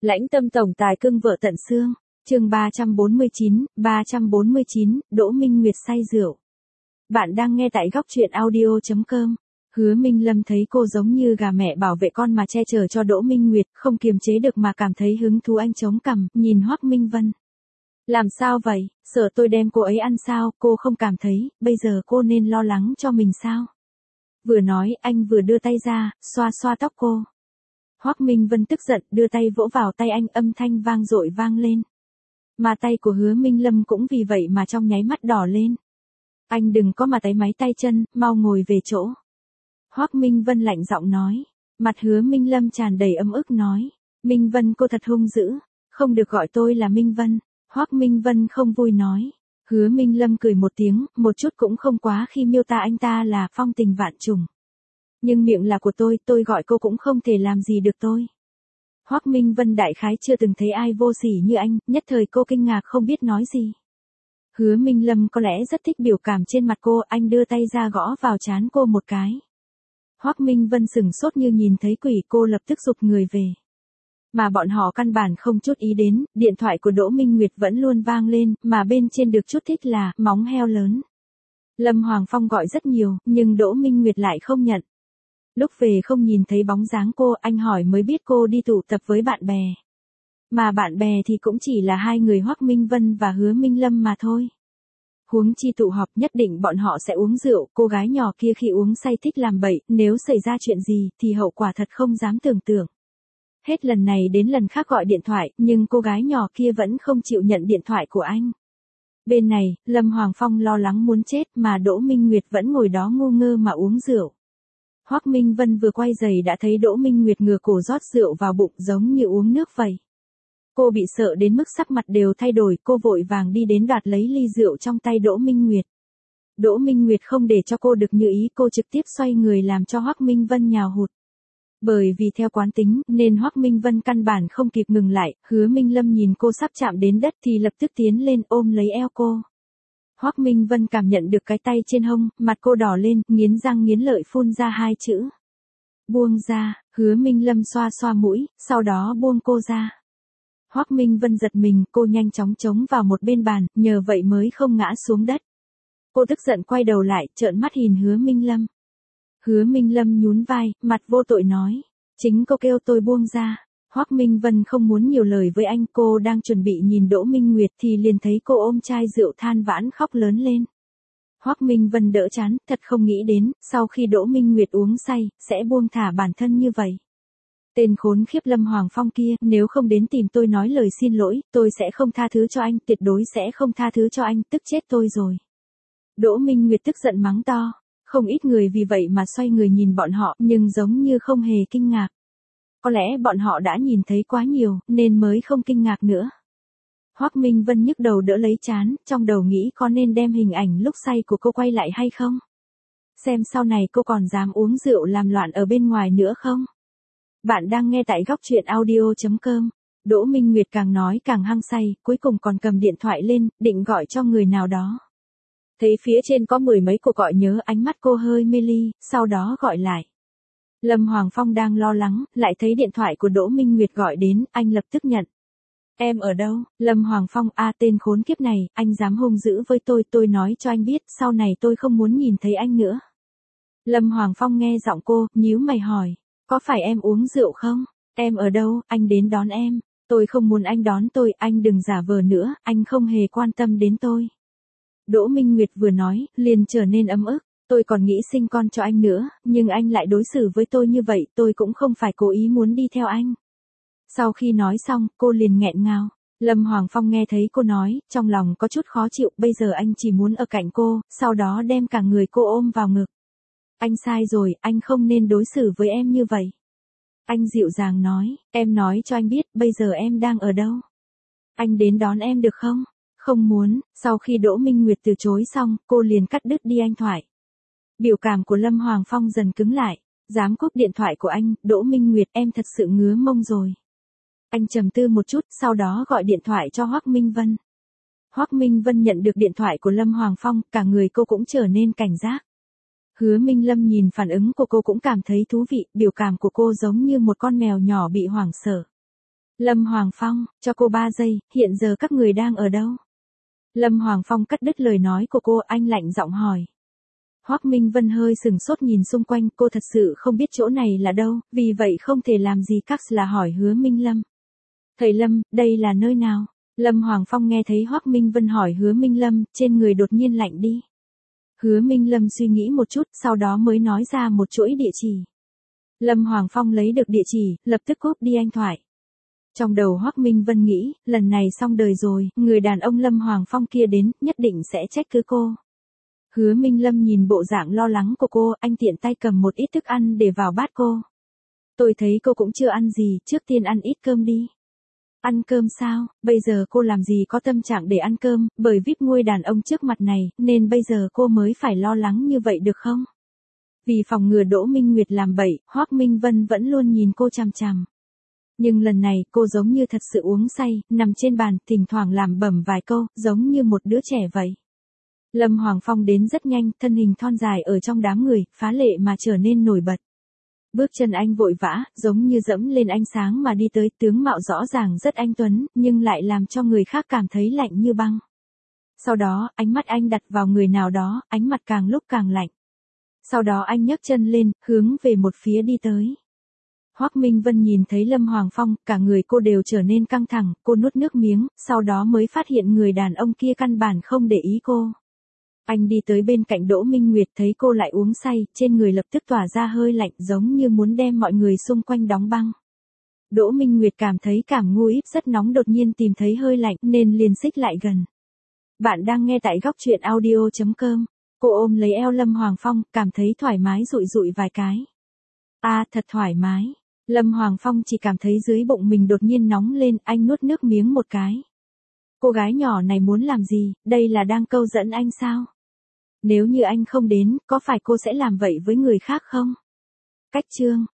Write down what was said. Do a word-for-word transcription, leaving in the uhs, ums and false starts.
Lãnh tâm tổng tài cưng vợ tận xương. Chương ba trăm bốn mươi chín, ba trăm bốn mươi chín, Đỗ Minh Nguyệt say rượu. Bạn đang nghe tại góc truyện audio chấm com. Hứa Minh Lâm thấy cô giống như gà mẹ bảo vệ con mà che chở cho Đỗ Minh Nguyệt, không kiềm chế được mà cảm thấy hứng thú. Anh chống cằm, nhìn Hoắc Minh Vân. Làm sao vậy, sợ tôi đem cô ấy ăn sao? Cô không cảm thấy, bây giờ cô nên lo lắng cho mình sao? Vừa nói, anh vừa đưa tay ra, xoa xoa tóc cô. Hoắc Minh Vân tức giận, đưa tay vỗ vào tay anh, âm thanh vang dội vang lên. Mà tay của Hứa Minh Lâm cũng vì vậy mà trong nháy mắt đỏ lên. Anh đừng có mà táy máy tay chân, mau ngồi về chỗ. Hoắc Minh Vân lạnh giọng nói. Mặt Hứa Minh Lâm tràn đầy ấm ức nói. Minh Vân cô thật hung dữ, không được gọi tôi là Minh Vân. Hoắc Minh Vân không vui nói. Hứa Minh Lâm cười một tiếng, một chút cũng không quá khi miêu tả anh ta là phong tình vạn trùng. Nhưng miệng là của tôi, tôi gọi cô cũng không thể làm gì được tôi. Hoắc Minh Vân đại khái chưa từng thấy ai vô sỉ như anh, nhất thời cô kinh ngạc không biết nói gì. Hứa Minh Lâm có lẽ rất thích biểu cảm trên mặt cô, anh đưa tay ra gõ vào trán cô một cái. Hoắc Minh Vân sửng sốt như nhìn thấy quỷ, cô lập tức giục người về. Mà bọn họ căn bản không chút ý đến, điện thoại của Đỗ Minh Nguyệt vẫn luôn vang lên, mà bên trên được chút thích là móng heo lớn. Lâm Hoàng Phong gọi rất nhiều, nhưng Đỗ Minh Nguyệt lại không nhận. Lúc về không nhìn thấy bóng dáng cô, anh hỏi mới biết cô đi tụ tập với bạn bè. Mà bạn bè thì cũng chỉ là hai người Hoắc Minh Vân và Hứa Minh Lâm mà thôi. Huống chi tụ họp nhất định bọn họ sẽ uống rượu, cô gái nhỏ kia khi uống say thích làm bậy, nếu xảy ra chuyện gì thì hậu quả thật không dám tưởng tượng. Hết lần này đến lần khác gọi điện thoại, nhưng cô gái nhỏ kia vẫn không chịu nhận điện thoại của anh. Bên này, Lâm Hoàng Phong lo lắng muốn chết mà Đỗ Minh Nguyệt vẫn ngồi đó ngu ngơ mà uống rượu. Hoắc Minh Vân vừa quay giày đã thấy Đỗ Minh Nguyệt ngửa cổ rót rượu vào bụng giống như uống nước vậy. Cô bị sợ đến mức sắc mặt đều thay đổi, cô vội vàng đi đến đoạt lấy ly rượu trong tay Đỗ Minh Nguyệt. Đỗ Minh Nguyệt không để cho cô được như ý, cô trực tiếp xoay người làm cho Hoắc Minh Vân nhào hụt. Bởi vì theo quán tính, nên Hoắc Minh Vân căn bản không kịp ngừng lại, Hứa Minh Lâm nhìn cô sắp chạm đến đất thì lập tức tiến lên ôm lấy eo cô. Hoắc Minh Vân cảm nhận được cái tay trên hông, mặt cô đỏ lên, nghiến răng nghiến lợi phun ra hai chữ. Buông ra, Hứa Minh Lâm xoa xoa mũi, sau đó buông cô ra. Hoắc Minh Vân giật mình, cô nhanh chóng chống vào một bên bàn, nhờ vậy mới không ngã xuống đất. Cô tức giận quay đầu lại, trợn mắt nhìn Hứa Minh Lâm. Hứa Minh Lâm nhún vai, mặt vô tội nói. Chính cô kêu tôi buông ra. Hoắc Minh Vân không muốn nhiều lời với anh, cô đang chuẩn bị nhìn Đỗ Minh Nguyệt thì liền thấy cô ôm chai rượu than vãn khóc lớn lên. Hoắc Minh Vân đỡ chán, thật không nghĩ đến, sau khi Đỗ Minh Nguyệt uống say, sẽ buông thả bản thân như vậy. Tên khốn khiếp Lâm Hoàng Phong kia, nếu không đến tìm tôi nói lời xin lỗi, tôi sẽ không tha thứ cho anh, tuyệt đối sẽ không tha thứ cho anh, tức chết tôi rồi. Đỗ Minh Nguyệt tức giận mắng to, không ít người vì vậy mà xoay người nhìn bọn họ, nhưng giống như không hề kinh ngạc. Có lẽ bọn họ đã nhìn thấy quá nhiều, nên mới không kinh ngạc nữa. Hoắc Minh Vân nhức đầu đỡ lấy trán, trong đầu nghĩ có nên đem hình ảnh lúc say của cô quay lại hay không? Xem sau này cô còn dám uống rượu làm loạn ở bên ngoài nữa không? Bạn đang nghe tại góc truyện audio chấm com. Đỗ Minh Nguyệt càng nói càng hăng say, cuối cùng còn cầm điện thoại lên, định gọi cho người nào đó. Thấy phía trên có mười mấy cuộc gọi nhớ, ánh mắt cô hơi mê ly, sau đó gọi lại. Lâm Hoàng Phong đang lo lắng, lại thấy điện thoại của Đỗ Minh Nguyệt gọi đến, anh lập tức nhận. Em ở đâu? Lâm Hoàng Phong, a tên khốn kiếp này, anh dám hung dữ với tôi, tôi nói cho anh biết, sau này tôi không muốn nhìn thấy anh nữa. Lâm Hoàng Phong nghe giọng cô, nhíu mày hỏi, có phải em uống rượu không? Em ở đâu, anh đến đón em. Tôi không muốn anh đón tôi, anh đừng giả vờ nữa, anh không hề quan tâm đến tôi. Đỗ Minh Nguyệt vừa nói, liền trở nên ấm ức. Tôi còn nghĩ sinh con cho anh nữa, nhưng anh lại đối xử với tôi như vậy, tôi cũng không phải cố ý muốn đi theo anh. Sau khi nói xong, cô liền nghẹn ngào. Lâm Hoàng Phong nghe thấy cô nói, trong lòng có chút khó chịu, bây giờ anh chỉ muốn ở cạnh cô, sau đó đem cả người cô ôm vào ngực. Anh sai rồi, anh không nên đối xử với em như vậy. Anh dịu dàng nói, em nói cho anh biết, bây giờ em đang ở đâu. Anh đến đón em được không? Không muốn. Sau khi Đỗ Minh Nguyệt từ chối xong, cô liền cắt đứt đi anh thoại. Biểu cảm của Lâm Hoàng Phong dần cứng lại. Dám cúp điện thoại của anh, Đỗ Minh Nguyệt, em thật sự ngứa mông rồi. Anh trầm tư một chút, sau đó gọi điện thoại cho Hoắc Minh Vân. Hoắc Minh Vân nhận được điện thoại của Lâm Hoàng Phong, cả người cô cũng trở nên cảnh giác. Hứa Minh Lâm nhìn phản ứng của cô cũng cảm thấy thú vị, biểu cảm của cô giống như một con mèo nhỏ bị hoảng sợ. Lâm Hoàng Phong, cho cô ba giây, hiện giờ các người đang ở đâu? Lâm Hoàng Phong cắt đứt lời nói của cô, anh lạnh giọng hỏi. Hoắc Minh Vân hơi sừng sốt nhìn xung quanh, cô thật sự không biết chỗ này là đâu, vì vậy không thể làm gì khác là hỏi Hứa Minh Lâm. Thầy Lâm, đây là nơi nào? Lâm Hoàng Phong nghe thấy Hoắc Minh Vân hỏi Hứa Minh Lâm, trên người đột nhiên lạnh đi. Hứa Minh Lâm suy nghĩ một chút, sau đó mới nói ra một chuỗi địa chỉ. Lâm Hoàng Phong lấy được địa chỉ, lập tức cúp đi anh thoại. Trong đầu Hoắc Minh Vân nghĩ, lần này xong đời rồi, người đàn ông Lâm Hoàng Phong kia đến, nhất định sẽ trách cứ cô. Hứa Minh Lâm nhìn bộ dạng lo lắng của cô, anh tiện tay cầm một ít thức ăn để vào bát cô. Tôi thấy cô cũng chưa ăn gì, trước tiên ăn ít cơm đi. Ăn cơm sao, bây giờ cô làm gì có tâm trạng để ăn cơm, bởi vip ngôi đàn ông trước mặt này, nên bây giờ cô mới phải lo lắng như vậy được không? Vì phòng ngừa Đỗ Minh Nguyệt làm bậy, Hoắc Minh Vân vẫn luôn nhìn cô chằm chằm. Nhưng lần này cô giống như thật sự uống say, nằm trên bàn, thỉnh thoảng làm bẩm vài câu, giống như một đứa trẻ vậy. Lâm Hoàng Phong đến rất nhanh, thân hình thon dài ở trong đám người, phá lệ mà trở nên nổi bật. Bước chân anh vội vã, giống như dẫm lên ánh sáng mà đi tới, tướng mạo rõ ràng rất anh tuấn, nhưng lại làm cho người khác cảm thấy lạnh như băng. Sau đó, ánh mắt anh đặt vào người nào đó, ánh mặt càng lúc càng lạnh. Sau đó anh nhấc chân lên, hướng về một phía đi tới. Hoắc Minh Vân nhìn thấy Lâm Hoàng Phong, cả người cô đều trở nên căng thẳng, cô nuốt nước miếng, sau đó mới phát hiện người đàn ông kia căn bản không để ý cô. Anh đi tới bên cạnh Đỗ Minh Nguyệt thấy cô lại uống say, trên người lập tức tỏa ra hơi lạnh giống như muốn đem mọi người xung quanh đóng băng. Đỗ Minh Nguyệt cảm thấy cảm ngu íp rất nóng đột nhiên tìm thấy hơi lạnh nên liền xích lại gần. Bạn đang nghe tại góc truyện audio chấm com. Cô ôm lấy eo Lâm Hoàng Phong, cảm thấy thoải mái rụi rụi vài cái. À, thật thoải mái. Lâm Hoàng Phong chỉ cảm thấy dưới bụng mình đột nhiên nóng lên, anh nuốt nước miếng một cái. Cô gái nhỏ này muốn làm gì, đây là đang câu dẫn anh sao? Nếu như anh không đến, có phải cô sẽ làm vậy với người khác không? Cách chương